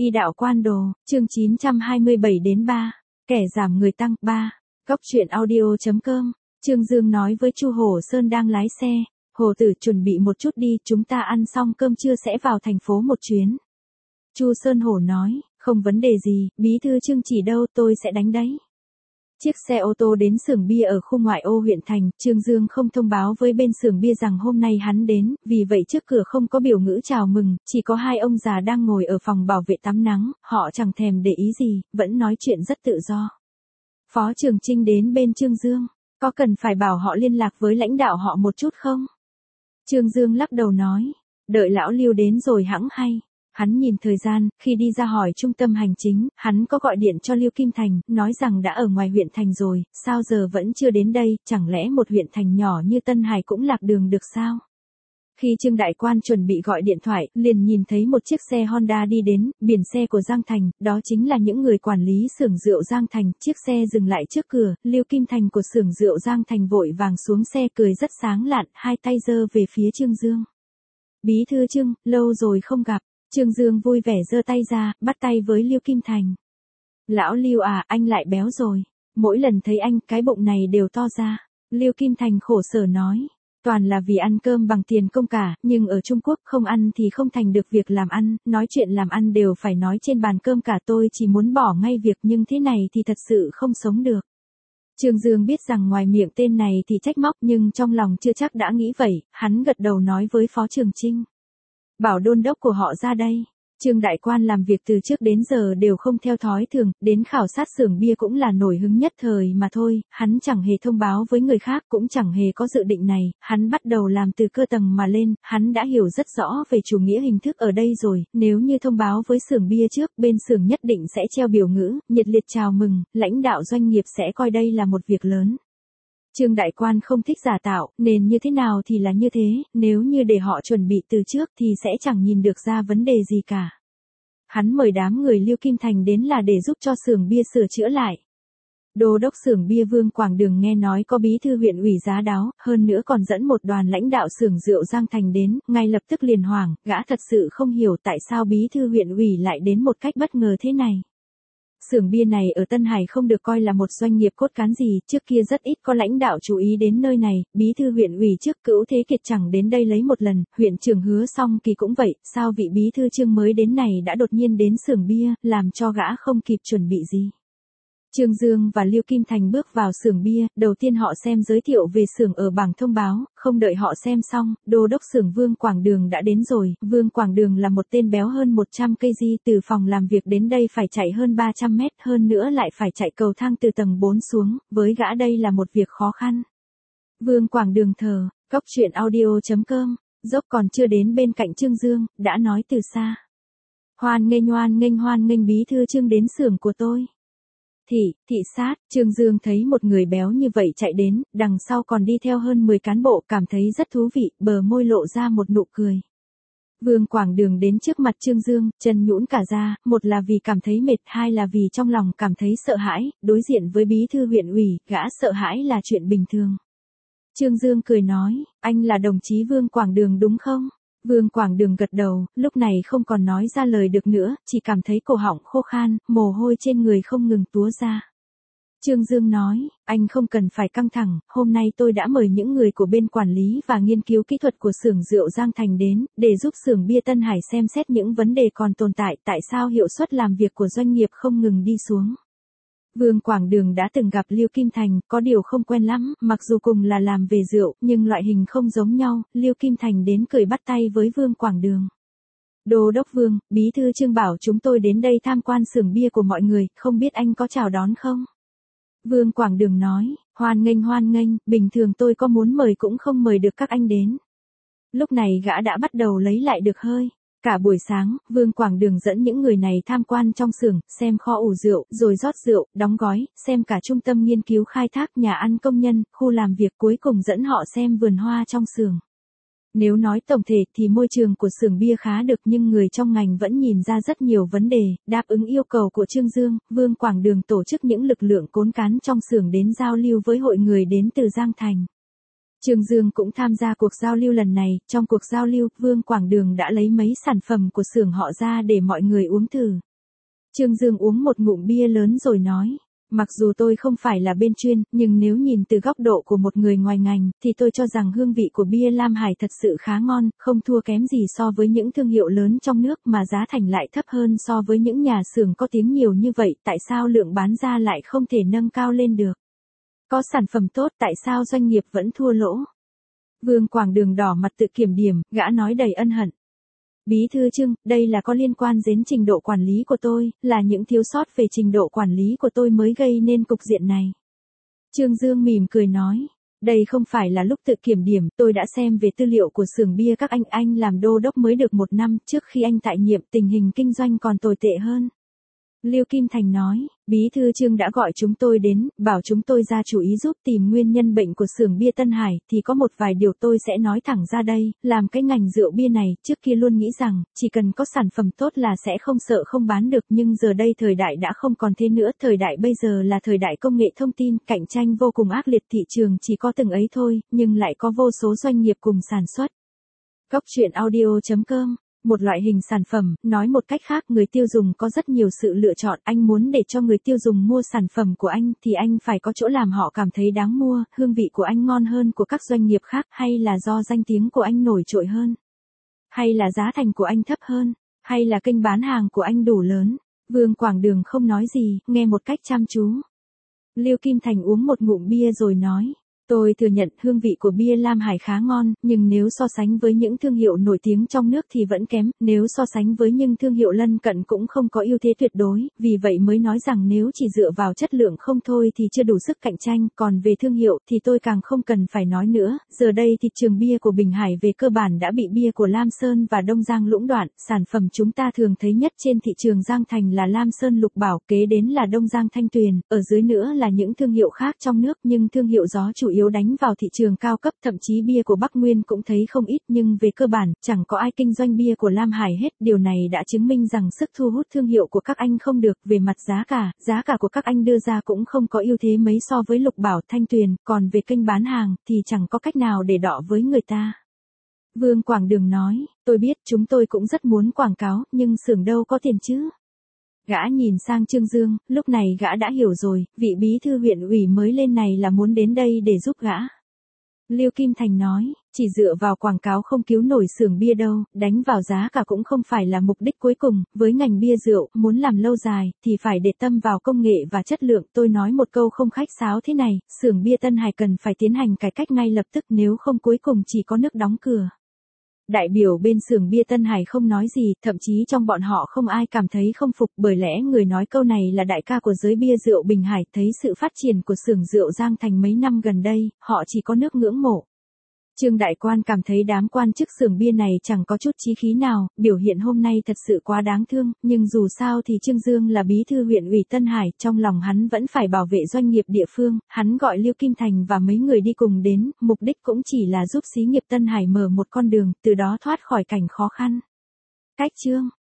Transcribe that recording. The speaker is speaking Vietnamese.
Y đạo quan đồ, chương 927 đến 3. Kẻ giảm người tăng 3. Góc truyện audio.com. Trương Dương nói với Chu Hổ Sơn đang lái xe, Hồ tử chuẩn bị một chút đi, chúng ta ăn xong cơm trưa sẽ vào thành phố một chuyến. Chu Sơn Hổ nói, không vấn đề gì, bí thư Trương chỉ đâu tôi sẽ đánh đấy. Chiếc xe ô tô đến xưởng bia ở khu ngoại ô huyện thành, Trương Dương không thông báo với bên xưởng bia rằng hôm nay hắn đến, vì vậy trước cửa không có biểu ngữ chào mừng, chỉ có hai ông già đang ngồi ở phòng bảo vệ tắm nắng, họ chẳng thèm để ý gì, vẫn nói chuyện rất tự do. Phó Trường Chinh đến bên Trương Dương, có cần phải bảo họ liên lạc với lãnh đạo họ một chút không? Trương Dương lắc đầu nói, đợi lão Lưu đến rồi hẵng hay. Hắn nhìn thời gian, khi đi ra hỏi trung tâm hành chính, hắn có gọi điện cho Lưu Kim Thành, nói rằng đã ở ngoài huyện thành rồi, sao giờ vẫn chưa đến đây, chẳng lẽ một huyện thành nhỏ như Tân Hải cũng lạc đường được sao? Khi Trương Đại Quan chuẩn bị gọi điện thoại, liền nhìn thấy một chiếc xe Honda đi đến, biển xe của Giang Thành, đó chính là những người quản lý xưởng rượu Giang Thành, chiếc xe dừng lại trước cửa, Lưu Kim Thành của xưởng rượu Giang Thành vội vàng xuống xe cười rất sáng lạn, hai tay giơ về phía Trương Dương. Bí thư Trương, lâu rồi không gặp. Trương Dương vui vẻ giơ tay ra, bắt tay với Lưu Kim Thành. Lão Lưu à, anh lại béo rồi. Mỗi lần thấy anh, cái bụng này đều to ra. Lưu Kim Thành khổ sở nói. Toàn là vì ăn cơm bằng tiền công cả, nhưng ở Trung Quốc không ăn thì không thành được việc làm ăn, nói chuyện làm ăn đều phải nói trên bàn cơm cả, tôi chỉ muốn bỏ ngay việc nhưng thế này thì thật sự không sống được. Trương Dương biết rằng ngoài miệng tên này thì trách móc nhưng trong lòng chưa chắc đã nghĩ vậy, hắn gật đầu nói với Phó Trường Chinh. Bảo đôn đốc của họ ra đây. Trương Đại Quan làm việc từ trước đến giờ đều không theo thói thường, đến khảo sát xưởng bia cũng là nổi hứng nhất thời mà thôi, hắn chẳng hề thông báo với người khác cũng chẳng hề có dự định này, hắn bắt đầu làm từ cơ tầng mà lên, hắn đã hiểu rất rõ về chủ nghĩa hình thức ở đây rồi, nếu như thông báo với xưởng bia trước, bên xưởng nhất định sẽ treo biểu ngữ, nhiệt liệt chào mừng, lãnh đạo doanh nghiệp sẽ coi đây là một việc lớn. Trương Đại Quan không thích giả tạo, nên như thế nào thì là như thế, nếu như để họ chuẩn bị từ trước thì sẽ chẳng nhìn được ra vấn đề gì cả. Hắn mời đám người Lưu Kim Thành đến là để giúp cho xưởng bia sửa chữa lại. Đô đốc xưởng bia Vương Quảng Đường nghe nói có bí thư huyện ủy Giá Đáo, hơn nữa còn dẫn một đoàn lãnh đạo xưởng rượu Giang Thành đến, ngay lập tức liền hoảng, gã thật sự không hiểu tại sao bí thư huyện ủy lại đến một cách bất ngờ thế này. Xưởng bia này ở Tân Hải không được coi là một doanh nghiệp cốt cán gì, trước kia rất ít có lãnh đạo chú ý đến nơi này, bí thư huyện ủy trước Cữu Thế Kiệt chẳng đến đây lấy một lần, huyện trưởng Hứa Song Kỳ cũng vậy, sao vị bí thư Trương mới đến này đã đột nhiên đến xưởng bia, làm cho gã không kịp chuẩn bị gì. Trương Dương và Lưu Kim Thành bước vào xưởng bia, đầu tiên họ xem giới thiệu về xưởng ở bảng thông báo, không đợi họ xem xong, đô đốc xưởng Vương Quảng Đường đã đến rồi, Vương Quảng Đường là một tên béo hơn 100 kg, từ phòng làm việc đến đây phải chạy hơn 300 mét, hơn nữa lại phải chạy cầu thang từ tầng 4 xuống, với gã đây là một việc khó khăn. Vương Quảng Đường thờ, góc truyện audio.com, dốc còn chưa đến bên cạnh Trương Dương, đã nói từ xa. Hoan nghênh bí thư Trương đến xưởng của tôi. Thị sát, Trương Dương thấy một người béo như vậy chạy đến, đằng sau còn đi theo hơn 10 cán bộ, cảm thấy rất thú vị, bờ môi lộ ra một nụ cười. Vương Quảng Đường đến trước mặt Trương Dương, chân nhũn cả ra, một là vì cảm thấy mệt, hai là vì trong lòng cảm thấy sợ hãi, đối diện với bí thư huyện ủy, gã sợ hãi là chuyện bình thường. Trương Dương cười nói, anh là đồng chí Vương Quảng Đường đúng không? Vương Quảng Đường gật đầu, lúc này không còn nói ra lời được nữa, chỉ cảm thấy cổ họng khô khan, mồ hôi trên người không ngừng túa ra. Trương Dương nói, anh không cần phải căng thẳng, hôm nay tôi đã mời những người của bên quản lý và nghiên cứu kỹ thuật của xưởng rượu Giang Thành đến, để giúp xưởng bia Tân Hải xem xét những vấn đề còn tồn tại, tại sao hiệu suất làm việc của doanh nghiệp không ngừng đi xuống. Vương Quảng Đường đã từng gặp Lưu Kim Thành, có điều không quen lắm, mặc dù cùng là làm về rượu, nhưng loại hình không giống nhau, Lưu Kim Thành đến cười bắt tay với Vương Quảng Đường. Đô đốc Vương, bí thư Trương bảo chúng tôi đến đây tham quan xưởng bia của mọi người, không biết anh có chào đón không? Vương Quảng Đường nói, hoan nghênh, bình thường tôi có muốn mời cũng không mời được các anh đến. Lúc này gã đã bắt đầu lấy lại được hơi. Cả buổi sáng, Vương Quảng Đường dẫn những người này tham quan trong xưởng, xem kho ủ rượu, rồi rót rượu, đóng gói, xem cả trung tâm nghiên cứu khai thác, nhà ăn công nhân, khu làm việc, cuối cùng dẫn họ xem vườn hoa trong xưởng. Nếu nói tổng thể thì môi trường của xưởng bia khá được nhưng người trong ngành vẫn nhìn ra rất nhiều vấn đề, đáp ứng yêu cầu của Trương Dương, Vương Quảng Đường tổ chức những lực lượng cốn cán trong xưởng đến giao lưu với hội người đến từ Giang Thành. Trương Dương cũng tham gia cuộc giao lưu lần này, trong cuộc giao lưu, Vương Quảng Đường đã lấy mấy sản phẩm của xưởng họ ra để mọi người uống thử. Trương Dương uống một ngụm bia lớn rồi nói. Mặc dù tôi không phải là bên chuyên, nhưng nếu nhìn từ góc độ của một người ngoài ngành, thì tôi cho rằng hương vị của bia Lam Hải thật sự khá ngon, không thua kém gì so với những thương hiệu lớn trong nước mà giá thành lại thấp hơn so với những nhà xưởng có tiếng nhiều như vậy, tại sao lượng bán ra lại không thể nâng cao lên được? Có sản phẩm tốt tại sao doanh nghiệp vẫn thua lỗ? Vương Quảng Đường đỏ mặt tự kiểm điểm, gã nói đầy ân hận. Bí thư Trương, đây là có liên quan đến trình độ quản lý của tôi, là những thiếu sót về trình độ quản lý của tôi mới gây nên cục diện này. Trương Dương mỉm cười nói, đây không phải là lúc tự kiểm điểm, tôi đã xem về tư liệu của xưởng bia các anh làm đô đốc mới được 1 năm, trước khi anh tại nhiệm tình hình kinh doanh còn tồi tệ hơn. Liêu Kim Thành nói, Bí thư Trương đã gọi chúng tôi đến, bảo chúng tôi ra chủ ý giúp tìm nguyên nhân bệnh của xưởng bia Tân Hải, thì có một vài điều tôi sẽ nói thẳng ra đây, làm cái ngành rượu bia này, trước kia luôn nghĩ rằng, chỉ cần có sản phẩm tốt là sẽ không sợ không bán được, nhưng giờ đây thời đại đã không còn thế nữa, thời đại bây giờ là thời đại công nghệ thông tin, cạnh tranh vô cùng ác liệt, thị trường chỉ có từng ấy thôi, nhưng lại có vô số doanh nghiệp cùng sản xuất. Góc truyện audio.com Một loại hình sản phẩm, nói một cách khác người tiêu dùng có rất nhiều sự lựa chọn, anh muốn để cho người tiêu dùng mua sản phẩm của anh thì anh phải có chỗ làm họ cảm thấy đáng mua, hương vị của anh ngon hơn của các doanh nghiệp khác, hay là do danh tiếng của anh nổi trội hơn, hay là giá thành của anh thấp hơn, hay là kênh bán hàng của anh đủ lớn. Vương Quảng Đường không nói gì, nghe một cách chăm chú. Liêu Kim Thành uống một ngụm bia rồi nói. Tôi thừa nhận hương vị của bia Lam Hải khá ngon, nhưng nếu so sánh với những thương hiệu nổi tiếng trong nước thì vẫn kém, nếu so sánh với những thương hiệu lân cận cũng không có ưu thế tuyệt đối, vì vậy mới nói rằng nếu chỉ dựa vào chất lượng không thôi thì chưa đủ sức cạnh tranh, còn về thương hiệu thì tôi càng không cần phải nói nữa, giờ đây thị trường bia của Bình Hải về cơ bản đã bị bia của Lam Sơn và Đông Giang lũng đoạn, sản phẩm chúng ta thường thấy nhất trên thị trường Giang Thành là Lam Sơn Lục Bảo, kế đến là Đông Giang Thanh Tuyền, ở dưới nữa là những thương hiệu khác trong nước, nhưng thương hiệu gió chủ yếu đánh vào thị trường cao cấp, thậm chí bia của Bắc Nguyên cũng thấy không ít, nhưng về cơ bản, chẳng có ai kinh doanh bia của Lam Hải hết, điều này đã chứng minh rằng sức thu hút thương hiệu của các anh không được, về mặt giá cả của các anh đưa ra cũng không có ưu thế mấy so với Lục Bảo, Thanh Tuyền, còn về kênh bán hàng, thì chẳng có cách nào để đọ với người ta. Vương Quảng Đường nói, tôi biết, chúng tôi cũng rất muốn quảng cáo, nhưng xưởng đâu có tiền chứ. Gã nhìn sang Trương Dương, lúc này gã đã hiểu rồi, vị bí thư huyện ủy mới lên này là muốn đến đây để giúp gã. Liêu Kim Thành nói, chỉ dựa vào quảng cáo không cứu nổi xưởng bia đâu, đánh vào giá cả cũng không phải là mục đích cuối cùng, với ngành bia rượu, muốn làm lâu dài, thì phải để tâm vào công nghệ và chất lượng, tôi nói một câu không khách sáo thế này, xưởng bia Tân Hải cần phải tiến hành cải cách ngay lập tức, nếu không cuối cùng chỉ có nước đóng cửa. Đại biểu bên xưởng bia Tân Hải không nói gì, thậm chí trong bọn họ không ai cảm thấy không phục, bởi lẽ người nói câu này là đại ca của giới bia rượu Bình Hải, thấy sự phát triển của xưởng rượu Giang Thành mấy năm gần đây, họ chỉ có nước ngưỡng mộ. Trương Đại Quan cảm thấy đám quan chức xưởng bia này chẳng có chút chí khí nào, biểu hiện hôm nay thật sự quá đáng thương, nhưng dù sao thì Trương Dương là bí thư huyện ủy Tân Hải, trong lòng hắn vẫn phải bảo vệ doanh nghiệp địa phương, hắn gọi Liêu Kim Thành và mấy người đi cùng đến, mục đích cũng chỉ là giúp xí nghiệp Tân Hải mở một con đường, từ đó thoát khỏi cảnh khó khăn. Cách chương